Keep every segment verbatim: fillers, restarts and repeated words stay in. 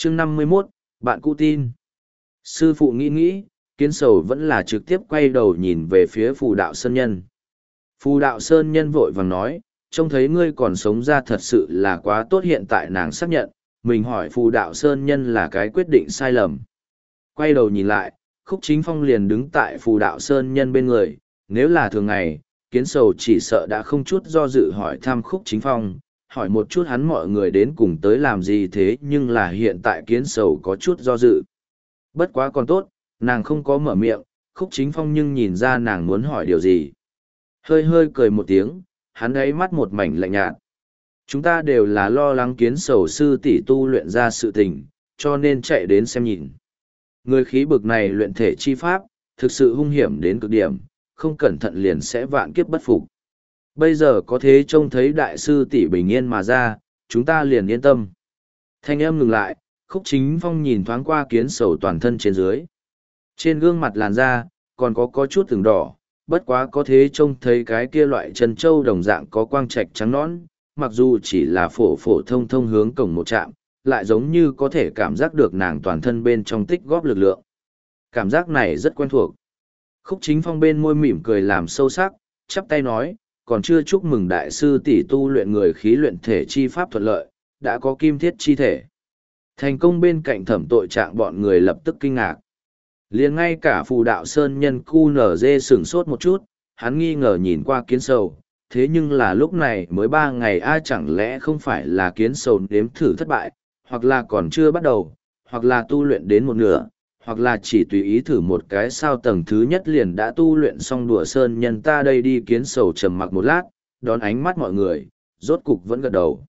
chương năm mươi mốt, bạn cũ tin. Sư phụ nghĩ nghĩ, kiến sầu vẫn là trực tiếp quay đầu nhìn về phía phù đạo sơn nhân. Phù đạo sơn nhân vội vàng nói, trông thấy ngươi còn sống ra thật sự là quá tốt. Hiện tại nàng xác nhận, mình hỏi phù đạo sơn nhân là cái quyết định sai lầm. Quay đầu nhìn lại, Khúc Chính Phong liền đứng tại phù đạo sơn nhân bên người, nếu là thường ngày, kiến sầu chỉ sợ đã không chút do dự hỏi thăm Khúc Chính Phong, hỏi một chút hắn mọi người đến cùng tới làm gì thế, nhưng là hiện tại kiến sầu có chút do dự. Bất quá còn tốt, nàng không có mở miệng, Khúc Chính Phong nhưng nhìn ra nàng muốn hỏi điều gì. Hơi hơi cười một tiếng, hắn ấy mắt một mảnh lạnh nhạt. Chúng ta đều là lo lắng kiến sầu sư tỷ tu luyện ra sự tình, cho nên chạy đến xem nhìn. Người khí bực này luyện thể chi pháp, thực sự hung hiểm đến cực điểm, không cẩn thận liền sẽ vạn kiếp bất phục. Bây giờ có thế trông thấy đại sư tỷ bình yên mà ra, chúng ta liền yên tâm. Thanh âm ngừng lại, Khúc Chính Phong nhìn thoáng qua kiến sầu toàn thân trên dưới. Trên gương mặt làn da, còn có có chút từng đỏ, bất quá có thế trông thấy cái kia loại chân châu đồng dạng có quang trạch trắng nõn, mặc dù chỉ là phổ phổ thông thông hướng cổng một trạm, lại giống như có thể cảm giác được nàng toàn thân bên trong tích góp lực lượng. Cảm giác này rất quen thuộc. Khúc Chính Phong bên môi mỉm cười làm sâu sắc, chắp tay nói, còn chưa chúc mừng đại sư tỷ tu luyện người khí luyện thể chi pháp thuận lợi, đã có kim thiết chi thể. Thành công. Bên cạnh thẩm tội trạng bọn người lập tức kinh ngạc. Liền ngay cả phù đạo sơn nhân cu nở dê sửng sốt một chút, hắn nghi ngờ nhìn qua kiến sầu, thế nhưng là lúc này mới ba ngày a chẳng lẽ không phải là kiến sầu nếm thử thất bại, hoặc là còn chưa bắt đầu, hoặc là tu luyện đến một nửa, hoặc là chỉ tùy ý thử một cái sao tầng thứ nhất liền đã tu luyện xong. Đùa sơn nhân ta đây đi. Kiến sầu trầm mặc một lát, đón ánh mắt mọi người, rốt cục vẫn gật đầu.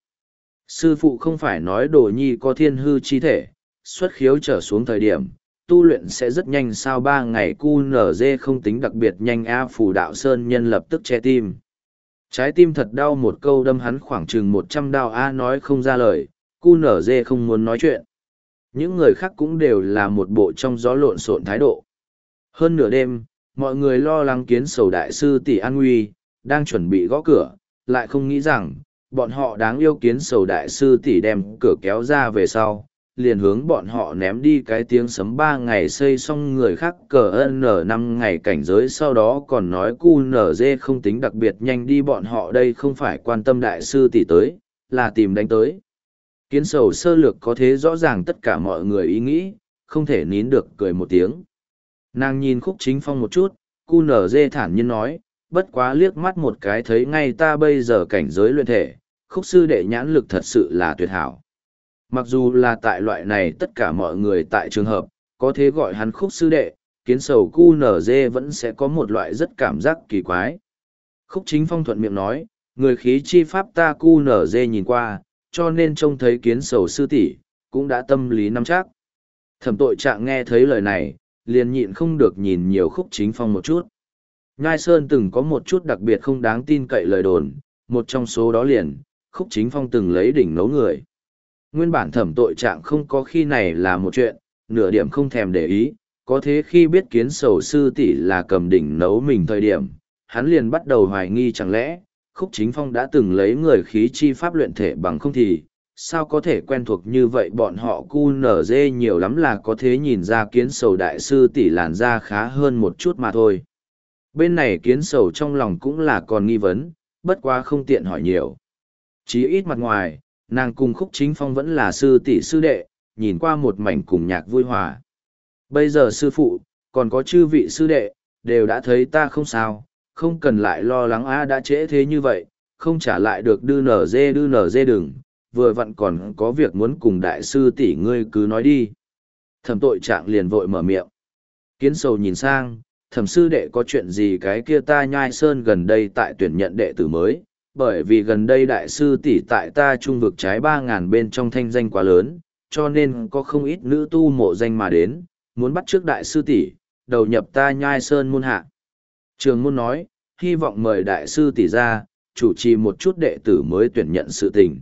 Sư phụ không phải nói đồ nhi có thiên hư chi thể, xuất khiếu trở xuống thời điểm, tu luyện sẽ rất nhanh sao? Ba ngày cu nở dê không tính đặc biệt nhanh a. Phù đạo sơn nhân lập tức che tim. Trái tim thật đau, một câu đâm hắn khoảng chừng một trăm đao a. Nói không ra lời, cu nở dê không muốn nói chuyện. Những người khác cũng đều là một bộ trong gió lộn xộn thái độ. Hơn nửa đêm, mọi người lo lắng kiến sầu đại sư tỷ an nguy, đang chuẩn bị gõ cửa, lại không nghĩ rằng, bọn họ đáng yêu kiến sầu đại sư tỷ đem cửa kéo ra về sau, liền hướng bọn họ ném đi cái tiếng sấm. Ba ngày xây xong người khác cờ ân nở năm ngày cảnh giới, sau đó còn nói cu nở dê không tính đặc biệt nhanh đi. Bọn họ đây không phải quan tâm đại sư tỷ tới, là tìm đánh tới. Kiến sầu sơ lược có thế rõ ràng tất cả mọi người ý nghĩ, không thể nín được cười một tiếng. Nàng nhìn Khúc Chính Phong một chút, cu nở dê thản nhiên nói, bất quá liếc mắt một cái thấy ngay ta bây giờ cảnh giới luyện thể, Khúc sư đệ nhãn lực thật sự là tuyệt hảo. Mặc dù là tại loại này tất cả mọi người tại trường hợp, có thế gọi hắn Khúc sư đệ, kiến sầu cu nở dê vẫn sẽ có một loại rất cảm giác kỳ quái. Khúc Chính Phong thuận miệng nói, người khí chi pháp ta cu nở dê nhìn qua, cho nên trông thấy kiến sầu sư tỷ cũng đã tâm lý nắm chắc. Thẩm tội trạng nghe thấy lời này, liền nhịn không được nhìn nhiều Khúc Chính Phong một chút. Nhai Sơn từng có một chút đặc biệt không đáng tin cậy lời đồn, một trong số đó liền, Khúc Chính Phong từng lấy đỉnh nấu người. Nguyên bản thẩm tội trạng không có khi này là một chuyện, nửa điểm không thèm để ý, có thế khi biết kiến sầu sư tỷ là cầm đỉnh nấu mình thời điểm, hắn liền bắt đầu hoài nghi chẳng lẽ, Khúc Chính Phong đã từng lấy người khí chi pháp luyện thể bằng không thì, sao có thể quen thuộc như vậy. Bọn họ cu nở dê nhiều lắm là có thế nhìn ra kiến sầu đại sư tỷ làn da khá hơn một chút mà thôi. Bên này kiến sầu trong lòng cũng là còn nghi vấn, bất quá không tiện hỏi nhiều. Chí ít mặt ngoài, nàng cùng Khúc Chính Phong vẫn là sư tỷ sư đệ, nhìn qua một mảnh cùng nhạc vui hòa. Bây giờ sư phụ, còn có chư vị sư đệ, đều đã thấy ta không sao, không cần lại lo lắng a. Đã trễ thế như vậy, không trả lại được đư nở dê đư nở dê đừng, vừa vặn còn có việc muốn cùng đại sư tỷ ngươi cứ nói đi. Thẩm tội trạng liền vội mở miệng. Kiến sầu nhìn sang, thẩm sư đệ có chuyện gì? Cái kia ta Nhai Sơn gần đây tại tuyển nhận đệ tử mới, bởi vì gần đây đại sư tỷ tại ta trung vực trái ba ngàn bên trong thanh danh quá lớn, cho nên có không ít nữ tu mộ danh mà đến, muốn bắt trước đại sư tỷ đầu nhập ta Nhai Sơn môn hạ. Trường môn nói, hy vọng mời đại sư tỷ ra, chủ trì một chút đệ tử mới tuyển nhận sự tình.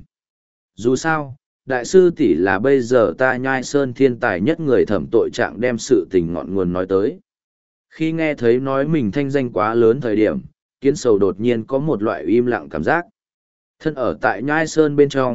Dù sao, đại sư tỷ là bây giờ ta Nhai Sơn thiên tài nhất người. Thẩm tội trạng đem sự tình ngọn nguồn nói tới. Khi nghe thấy nói mình thanh danh quá lớn thời điểm, kiến sầu đột nhiên có một loại im lặng cảm giác. Thân ở tại Nhai Sơn bên trong,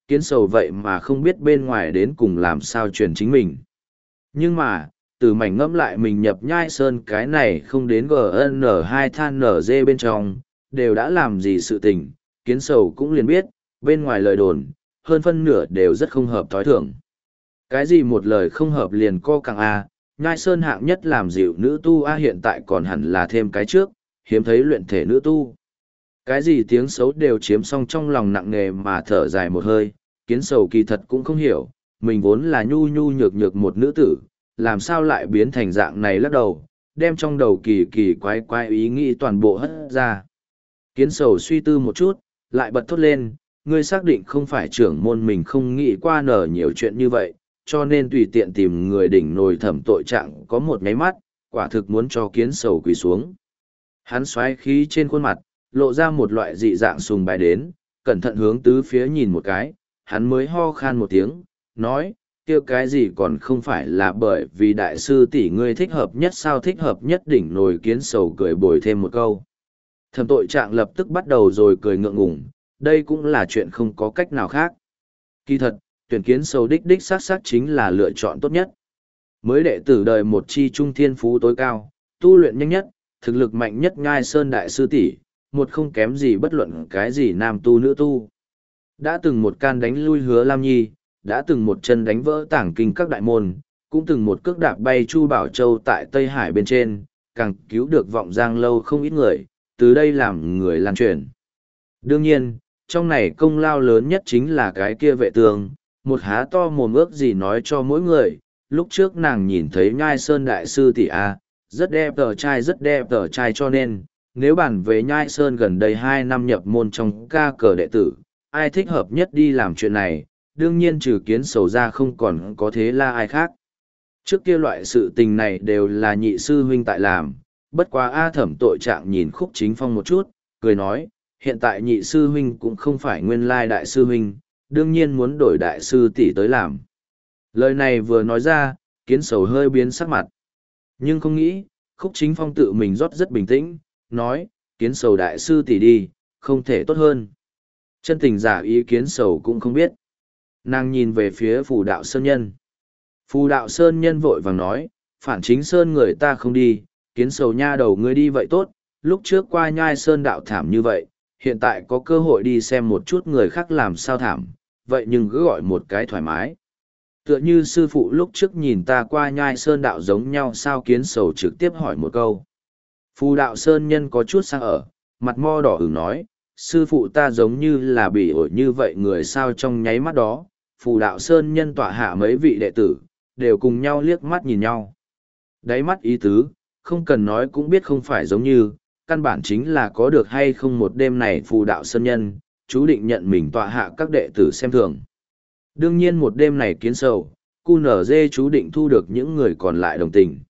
kiến sầu vậy mà không biết bên ngoài đến cùng làm sao truyền chính mình. Nhưng mà, từ mảnh ngẫm lại mình nhập nhai sơn cái này không đến G N hai than N G bên trong, đều đã làm gì sự tình, kiến sầu cũng liền biết, bên ngoài lời đồn, hơn phân nửa đều rất không hợp thói thường. Cái gì một lời không hợp liền co càng A, nhai sơn hạng nhất làm dịu nữ tu A hiện tại còn hẳn là thêm cái trước, hiếm thấy luyện thể nữ tu. Cái gì tiếng xấu đều chiếm xong trong lòng nặng nề mà thở dài một hơi, kiến sầu kỳ thật cũng không hiểu, mình vốn là nhu nhu nhược nhược một nữ tử, làm sao lại biến thành dạng này lắc đầu, đem trong đầu kỳ kỳ quái quái ý nghĩ toàn bộ hất ra. Kiến sầu suy tư một chút, lại bật thốt lên, ngươi xác định không phải trưởng môn mình không nghĩ qua nở nhiều chuyện như vậy, cho nên tùy tiện tìm người đỉnh nồi thẩm tội trạng có một nháy mắt, quả thực muốn cho kiến sầu quỳ xuống. Hắn xoáy khí trên khuôn mặt, lộ ra một loại dị dạng sùng bài đến, cẩn thận hướng tứ phía nhìn một cái, hắn mới ho khan một tiếng, nói, kia cái gì còn không phải là bởi vì đại sư tỷ ngươi thích hợp nhất sao thích hợp nhất đỉnh nồi kiến sầu cười bồi thêm một câu. Thẩm tội trạng lập tức bắt đầu rồi cười ngượng ngùng, đây cũng là chuyện không có cách nào khác. Kỳ thật, tuyển kiến sầu đích đích sát sát chính là lựa chọn tốt nhất. Mới đệ tử đời một chi trung thiên phú tối cao, tu luyện nhanh nhất, thực lực mạnh nhất ngai sơn đại sư tỷ, một không kém gì bất luận cái gì nam tu nữ tu. Đã từng một can đánh lui Hứa Lam Nhi, đã từng một chân đánh vỡ tảng kinh các đại môn, cũng từng một cước đạp bay Chu Bảo Châu tại Tây Hải bên trên, càng cứu được vọng giang lâu không ít người, từ đây làm người lan truyền. Đương nhiên, trong này công lao lớn nhất chính là cái kia vệ tường, một há to mồm ước gì nói cho mỗi người, lúc trước nàng nhìn thấy nhai sơn đại sư tỷ A, rất đẹp tờ trai rất đẹp tờ trai cho nên, nếu bản về nhai sơn gần đây hai năm nhập môn trong ca cờ đệ tử, ai thích hợp nhất đi làm chuyện này, đương nhiên trừ kiến sầu ra không còn có thế là ai khác. Trước kia loại sự tình này đều là nhị sư huynh tại làm, bất quá A thẩm tội trạng nhìn Khúc Chính Phong một chút, cười nói, hiện tại nhị sư huynh cũng không phải nguyên lai đại sư huynh, đương nhiên muốn đổi đại sư tỷ tới làm. Lời này vừa nói ra, kiến sầu hơi biến sắc mặt. Nhưng không nghĩ, Khúc Chính Phong tự mình rót rất bình tĩnh, nói, kiến sầu đại sư tỷ đi, không thể tốt hơn. Chân tình giả ý kiến sầu cũng không biết. Nàng nhìn về phía phù đạo sơn nhân. Phù đạo sơn nhân vội vàng nói, phản chính sơn người ta không đi, kiến sầu nha đầu ngươi đi vậy tốt, lúc trước qua nhai sơn đạo thảm như vậy, hiện tại có cơ hội đi xem một chút người khác làm sao thảm, vậy nhưng cứ gọi một cái thoải mái. Tựa như sư phụ lúc trước nhìn ta qua nhai sơn đạo giống nhau sao kiến sầu trực tiếp hỏi một câu. Phù đạo sơn nhân có chút sang ở, mặt mo đỏ ửng nói, sư phụ ta giống như là bị ổi như vậy người sao trong nháy mắt đó, phù đạo sơn nhân tọa hạ mấy vị đệ tử, đều cùng nhau liếc mắt nhìn nhau. Đáy mắt ý tứ, không cần nói cũng biết không phải giống như, căn bản chính là có được hay không một đêm này phù đạo sơn nhân, chú định nhận mình tọa hạ các đệ tử xem thường. Đương nhiên một đêm này kiến sầu, cu nở dê chú định thu được những người còn lại đồng tình.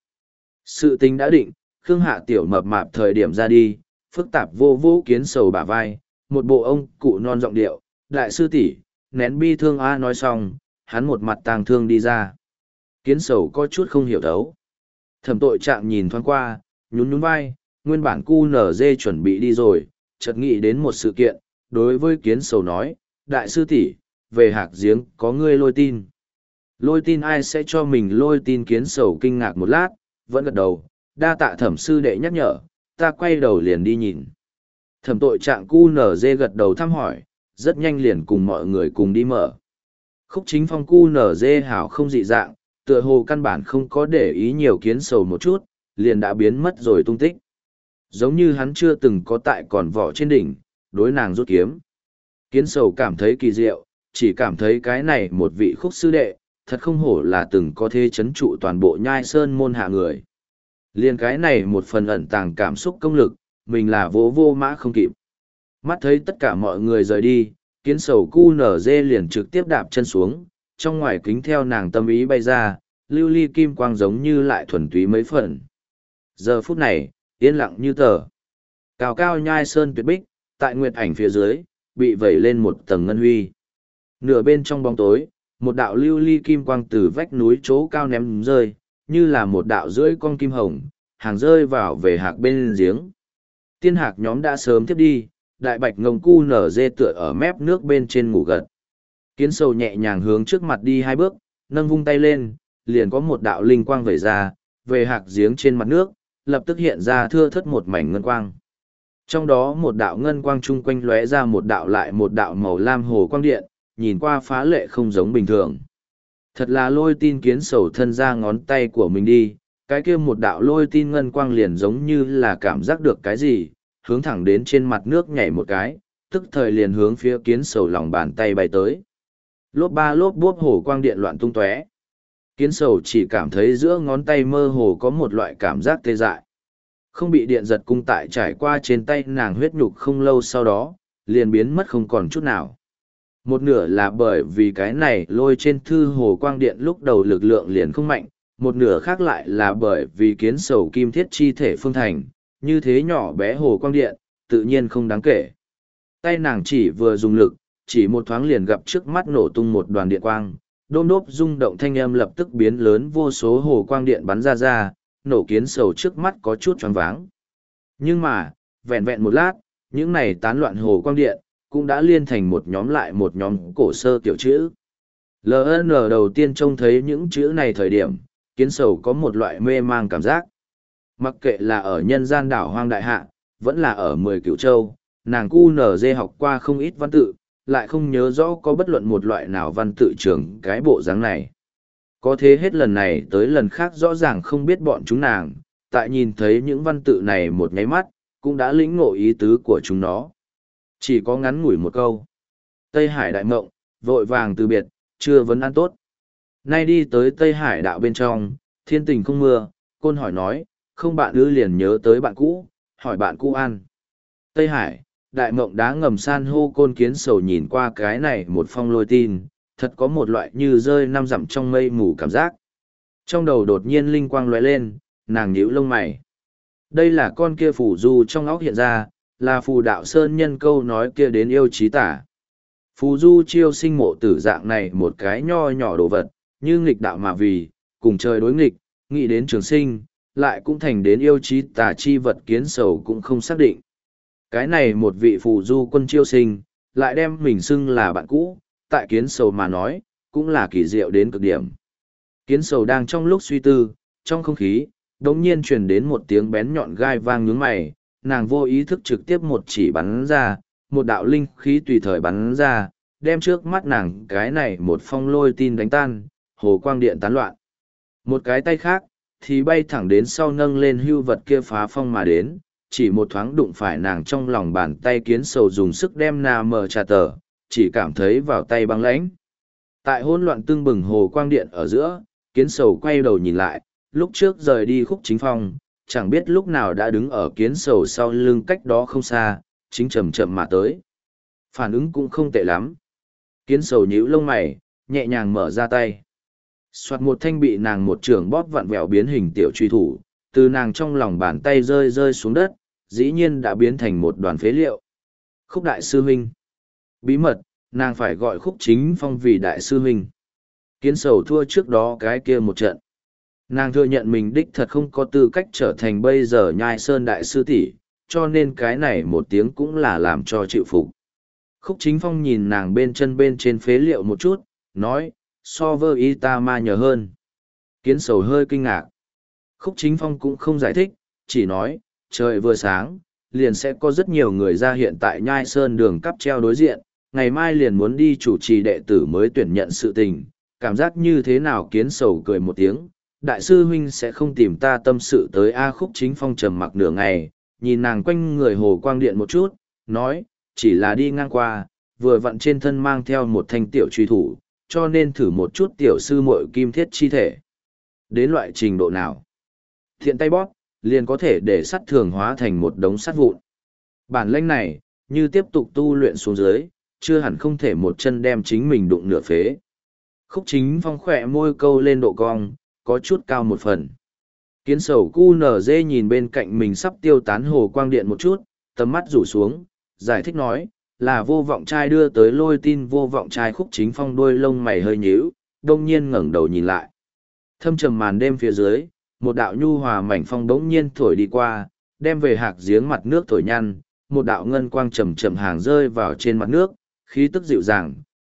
Sự tình đã định, Khương Hạ tiểu mập mạp thời điểm ra đi, phức tạp vô vũ kiến sầu bả vai, một bộ ông cụ non giọng điệu, đại sư tỷ nén bi thương a nói xong, hắn một mặt tàng thương đi ra. Kiến sầu có chút không hiểu thấu. Thẩm tội trạng nhìn thoáng qua, nhún nhún vai, nguyên bản cu nở dê chuẩn bị đi rồi, chợt nghĩ đến một sự kiện, đối với kiến sầu nói, đại sư tỷ về hạc giếng có ngươi lôi tin. Lôi tin ai sẽ cho mình lôi tin kiến sầu kinh ngạc một lát, vẫn gật đầu, đa tạ thẩm sư đệ nhắc nhở, ta quay đầu liền đi nhìn. Thẩm tội trạng cu nở dê gật đầu thăm hỏi, rất nhanh liền cùng mọi người cùng đi mở. Khúc Chính Phong cu nở dê hảo không dị dạng, tựa hồ căn bản không có để ý nhiều kiến sầu một chút, liền đã biến mất rồi tung tích. Giống như hắn chưa từng có tại còn vỏ trên đỉnh, đối nàng rút kiếm. Kiến sầu cảm thấy kỳ diệu, chỉ cảm thấy cái này một vị khúc sư đệ, thật không hổ là từng có thế chấn trụ toàn bộ nhai sơn môn hạ người. Liên cái này một phần ẩn tàng cảm xúc công lực, mình là vô vô mã không kịp. Mắt thấy tất cả mọi người rời đi, kiến sầu cu nở dê liền trực tiếp đạp chân xuống, trong ngoài kính theo nàng tâm ý bay ra, lưu ly kim quang giống như lại thuần túy mấy phần. Giờ phút này, yên lặng như tờ. Cao cao nhai sơn tuyệt bích, tại nguyệt ảnh phía dưới, bị vẩy lên một tầng ngân huy. Nửa bên trong bóng tối, một đạo lưu ly kim quang từ vách núi chỗ cao ném rơi, như là một đạo rưỡi con kim hồng, hàng rơi vào về hạc bên giếng. Tiên hạc nhóm đã sớm tiếp đi, đại bạch ngông cu nở dê tựa ở mép nước bên trên ngủ gật. Kiến sầu nhẹ nhàng hướng trước mặt đi hai bước, nâng vung tay lên, liền có một đạo linh quang vẩy ra, về hạc giếng trên mặt nước, lập tức hiện ra thưa thất một mảnh ngân quang. Trong đó một đạo ngân quang chung quanh lóe ra một đạo lại một đạo màu lam hồ quang điện, nhìn qua phá lệ không giống bình thường. Thật là lôi tin kiến sầu thân ra ngón tay của mình đi, cái kia một đạo lôi tin ngân quang liền giống như là cảm giác được cái gì, hướng thẳng đến trên mặt nước nhảy một cái, tức thời liền hướng phía kiến sầu lòng bàn tay bay tới. Lốp ba lốp bốp hồ quang điện loạn tung tóe. Kiến sầu chỉ cảm thấy giữa ngón tay mơ hồ có một loại cảm giác tê dại. Không bị điện giật cung tại trải qua trên tay nàng huyết nhục không lâu sau đó, liền biến mất không còn chút nào. Một nửa là bởi vì cái này lôi trên thư hồ quang điện lúc đầu lực lượng liền không mạnh, một nửa khác lại là bởi vì kiến sầu kim thiết chi thể phương thành, như thế nhỏ bé hồ quang điện, tự nhiên không đáng kể. Tay nàng chỉ vừa dùng lực, chỉ một thoáng liền gặp trước mắt nổ tung một đoàn điện quang, đôm đốp rung động thanh âm lập tức biến lớn, vô số hồ quang điện bắn ra ra, nổ kiến sầu trước mắt có chút choáng váng. Nhưng mà, vẹn vẹn một lát, những này tán loạn hồ quang điện, cũng đã liên thành một nhóm lại một nhóm cổ sơ tiểu chữ. lờ en đầu tiên trông thấy những chữ này thời điểm, kiến sầu có một loại mê mang cảm giác. Mặc kệ là ở nhân gian đảo hoang đại hạ, vẫn là ở mười cửu châu, nàng cu nở dê học qua không ít văn tự, lại không nhớ rõ có bất luận một loại nào văn tự trường cái bộ dáng này. Có thế hết lần này tới lần khác rõ ràng không biết bọn chúng nàng, tại nhìn thấy những văn tự này một nháy mắt, cũng đã lĩnh ngộ ý tứ của chúng nó. Chỉ có ngắn ngủi một câu. Tây Hải đại mộng, vội vàng từ biệt, chưa vấn ăn tốt. Nay đi tới Tây Hải đạo bên trong, thiên tình không mưa, côn hỏi nói, không bạn ư liền nhớ tới bạn cũ, hỏi bạn cũ ăn. Tây Hải, đại mộng đá ngầm san hô côn kiến sầu nhìn qua cái này một phong lôi tin, thật có một loại như rơi năm dặm trong mây mù cảm giác. Trong đầu đột nhiên linh quang lóe lên, nàng nhíu lông mày. Đây là con kia phù du trong óc hiện ra, là phù đạo sơn nhân câu nói kia đến yêu trí tả. Phù du chiêu sinh mộ tử dạng này một cái nho nhỏ đồ vật, như nghịch đạo mà vì, cùng trời đối nghịch, nghĩ đến trường sinh, lại cũng thành đến yêu trí tả chi vật kiến sầu cũng không xác định. Cái này một vị phù du quân chiêu sinh, lại đem mình xưng là bạn cũ, tại kiến sầu mà nói, cũng là kỳ diệu đến cực điểm. Kiến sầu đang trong lúc suy tư, trong không khí, đống nhiên truyền đến một tiếng bén nhọn gai vang nhướng mày, nàng vô ý thức trực tiếp một chỉ bắn ra, một đạo linh khí tùy thời bắn ra, đem trước mắt nàng cái này một phong lôi tin đánh tan, hồ quang điện tán loạn. Một cái tay khác, thì bay thẳng đến sau nâng lên hưu vật kia phá phong mà đến, chỉ một thoáng đụng phải nàng trong lòng bàn tay kiến sầu dùng sức đem nà mờ trà tờ, chỉ cảm thấy vào tay băng lãnh. Tại hỗn loạn tương bừng hồ quang điện ở giữa, kiến sầu quay đầu nhìn lại, lúc trước rời đi khúc chính phong, chẳng biết lúc nào đã đứng ở kiến sầu sau lưng cách đó không xa, chính chậm chậm mà tới. Phản ứng cũng không tệ lắm. Kiến sầu nhíu lông mày, nhẹ nhàng mở ra tay. Soạt một thanh bị nàng một trường bóp vặn vẹo biến hình tiểu truy thủ, từ nàng trong lòng bàn tay rơi rơi xuống đất, dĩ nhiên đã biến thành một đoàn phế liệu. Khúc đại sư huynh. Bí mật, nàng phải gọi khúc chính phong vì đại sư huynh. Kiến sầu thua trước đó cái kia một trận. Nàng thừa nhận mình đích thật không có tư cách trở thành bây giờ nhai sơn đại sư tỷ, cho nên cái này một tiếng cũng là làm cho chịu phục. Khúc chính phong nhìn nàng bên chân bên trên phế liệu một chút, nói, so với y ta ma nhờ hơn. Kiến sầu hơi kinh ngạc. Khúc chính phong cũng không giải thích, chỉ nói, trời vừa sáng, liền sẽ có rất nhiều người ra hiện tại nhai sơn đường cắp treo đối diện, ngày mai liền muốn đi chủ trì đệ tử mới tuyển nhận sự tình, cảm giác như thế nào kiến sầu cười một tiếng, đại sư huynh sẽ không tìm ta tâm sự tới A. Khúc chính phong trầm mặc nửa ngày, nhìn nàng quanh người hồ quang điện một chút, nói, chỉ là đi ngang qua, vừa vặn trên thân mang theo một thanh tiểu truy thủ, cho nên thử một chút tiểu sư muội kim thiết chi thể. Đến loại trình độ nào? Thiện tay bóp, liền có thể để sắt thường hóa thành một đống sắt vụn. Bản lĩnh này, như tiếp tục tu luyện xuống dưới, chưa hẳn không thể một chân đem chính mình đụng nửa phế. Khúc chính phong khỏe môi câu lên độ cong, có chút cao một phần. Kiến sầu cu nở dê nhìn bên cạnh mình sắp tiêu tán hồ quang điện một chút, tầm mắt rủ xuống, giải thích nói, là vô vọng trai đưa tới lôi tin. Vô vọng trai khúc chính phong đuôi lông mày hơi nhíu, đông nhiên ngẩng đầu nhìn lại. Thâm trầm màn đêm phía dưới, một đạo nhu hòa mảnh phong đống nhiên thổi đi qua, đem về hạc giếng mặt nước thổi nhăn, một đạo ngân quang trầm trầm hàng rơi vào trên mặt nước, khí tức dịu dàng,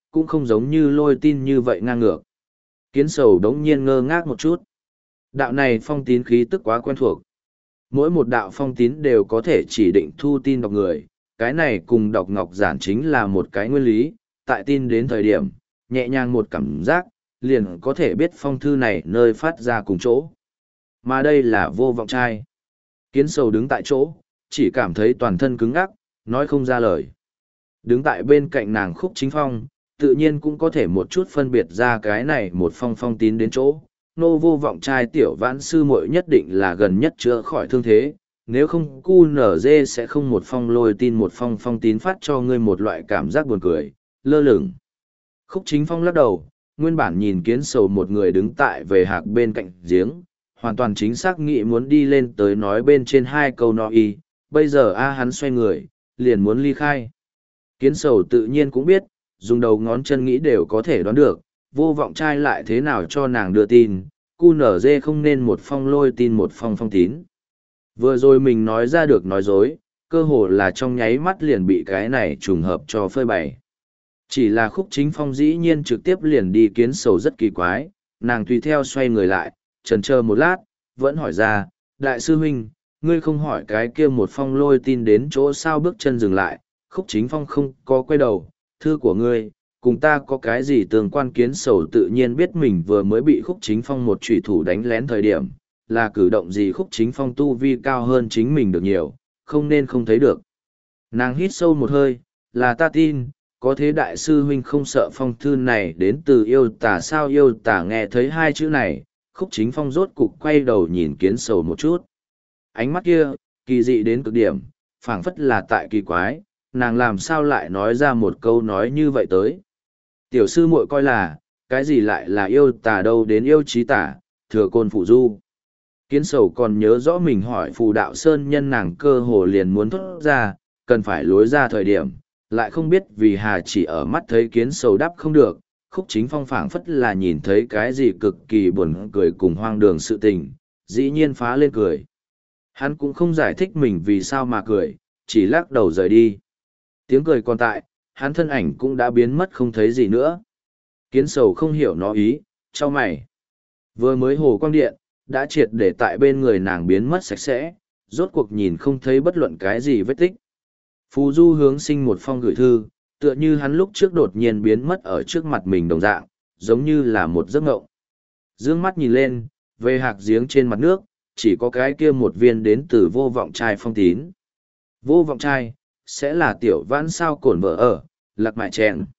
cũng không giống như lôi tin như vậy ngang ngược. Kiến sầu đống nhiên ngơ ngác một chút. Đạo này phong tín khí tức quá quen thuộc. Mỗi một đạo phong tín đều có thể chỉ định thu tin đọc người, cái này cùng đọc ngọc giản chính là một cái nguyên lý, tại tin đến thời điểm, nhẹ nhàng một cảm giác, liền có thể biết phong thư này nơi phát ra cùng chỗ. Mà đây là vô vọng trai. Kiến sầu đứng tại chỗ, chỉ cảm thấy toàn thân cứng ngắc, nói không ra lời. Đứng tại bên cạnh nàng Khúc Chính Phong, tự nhiên cũng có thể một chút phân biệt ra cái này một phong phong tín đến chỗ. Nô vô vọng trai tiểu vãn sư muội nhất định là gần nhất chữa khỏi thương thế, nếu không cu nở dê sẽ không một phong lôi tin một phong phong tín phát cho ngươi một loại cảm giác buồn cười, lơ lửng. Khúc Chính Phong lắc đầu, nguyên bản nhìn kiến sầu một người đứng tại về hạc bên cạnh giếng, hoàn toàn chính xác nghĩ muốn đi lên tới nói bên trên hai câu no y, bây giờ a hắn xoay người, liền muốn ly khai. Kiến sầu tự nhiên cũng biết, dùng đầu ngón chân nghĩ đều có thể đoán được, vô vọng trai lại thế nào cho nàng đưa tin, cu nở dê không nên một phong lôi tin một phong phong tín. Vừa rồi mình nói ra được nói dối, cơ hồ là trong nháy mắt liền bị cái này trùng hợp cho phơi bày. Chỉ là Khúc Chính Phong dĩ nhiên trực tiếp liền đi kiến sầu rất kỳ quái, nàng tùy theo xoay người lại, chần chờ một lát, vẫn hỏi ra, đại sư huynh, ngươi không hỏi cái kia một phong lôi tin đến chỗ sao bước chân dừng lại, Khúc Chính Phong không có quay đầu, thư của ngươi, cùng ta có cái gì tương quan. Kiến sầu tự nhiên biết mình vừa mới bị Khúc Chính Phong một trùy thủ đánh lén thời điểm, là cử động gì Khúc Chính Phong tu vi cao hơn chính mình được nhiều, không nên không thấy được. Nàng hít sâu một hơi, là ta tin, có thế đại sư huynh không sợ phong thư này đến từ yêu tả sao. Yêu tả nghe thấy hai chữ này, Khúc Chính Phong rốt cục quay đầu nhìn kiến sầu một chút. Ánh mắt kia, kỳ dị đến cực điểm, phảng phất là tại kỳ quái, nàng làm sao lại nói ra một câu nói như vậy tới. Tiểu sư muội coi là, cái gì lại là yêu tả đâu đến yêu trí tả, thừa côn phụ du. Kiến sầu còn nhớ rõ mình hỏi phù đạo sơn nhân nàng cơ hồ liền muốn thốt ra, cần phải lối ra thời điểm, lại không biết vì hà chỉ ở mắt thấy kiến sầu đáp không được. Khúc Chính Phong phảng phất là nhìn thấy cái gì cực kỳ buồn cười cùng hoang đường sự tình, dĩ nhiên phá lên cười. Hắn cũng không giải thích mình vì sao mà cười, chỉ lắc đầu rời đi. Tiếng cười còn tại, hắn thân ảnh cũng đã biến mất không thấy gì nữa. Kiến sầu không hiểu nó ý, cho mày. Vừa mới hồ quang điện, đã triệt để tại bên người nàng biến mất sạch sẽ, rốt cuộc nhìn không thấy bất luận cái gì vết tích. Phù Du hướng sinh một phong gửi thư, tựa như hắn lúc trước đột nhiên biến mất ở trước mặt mình đồng dạng, giống như là một giấc ngộng. Dương mắt nhìn lên, về hạc giếng trên mặt nước, chỉ có cái kia một viên đến từ vô vọng trai phong tín. Vô vọng trai, sẽ là tiểu vãn sao cổn vợ ở, lạc mại chèn.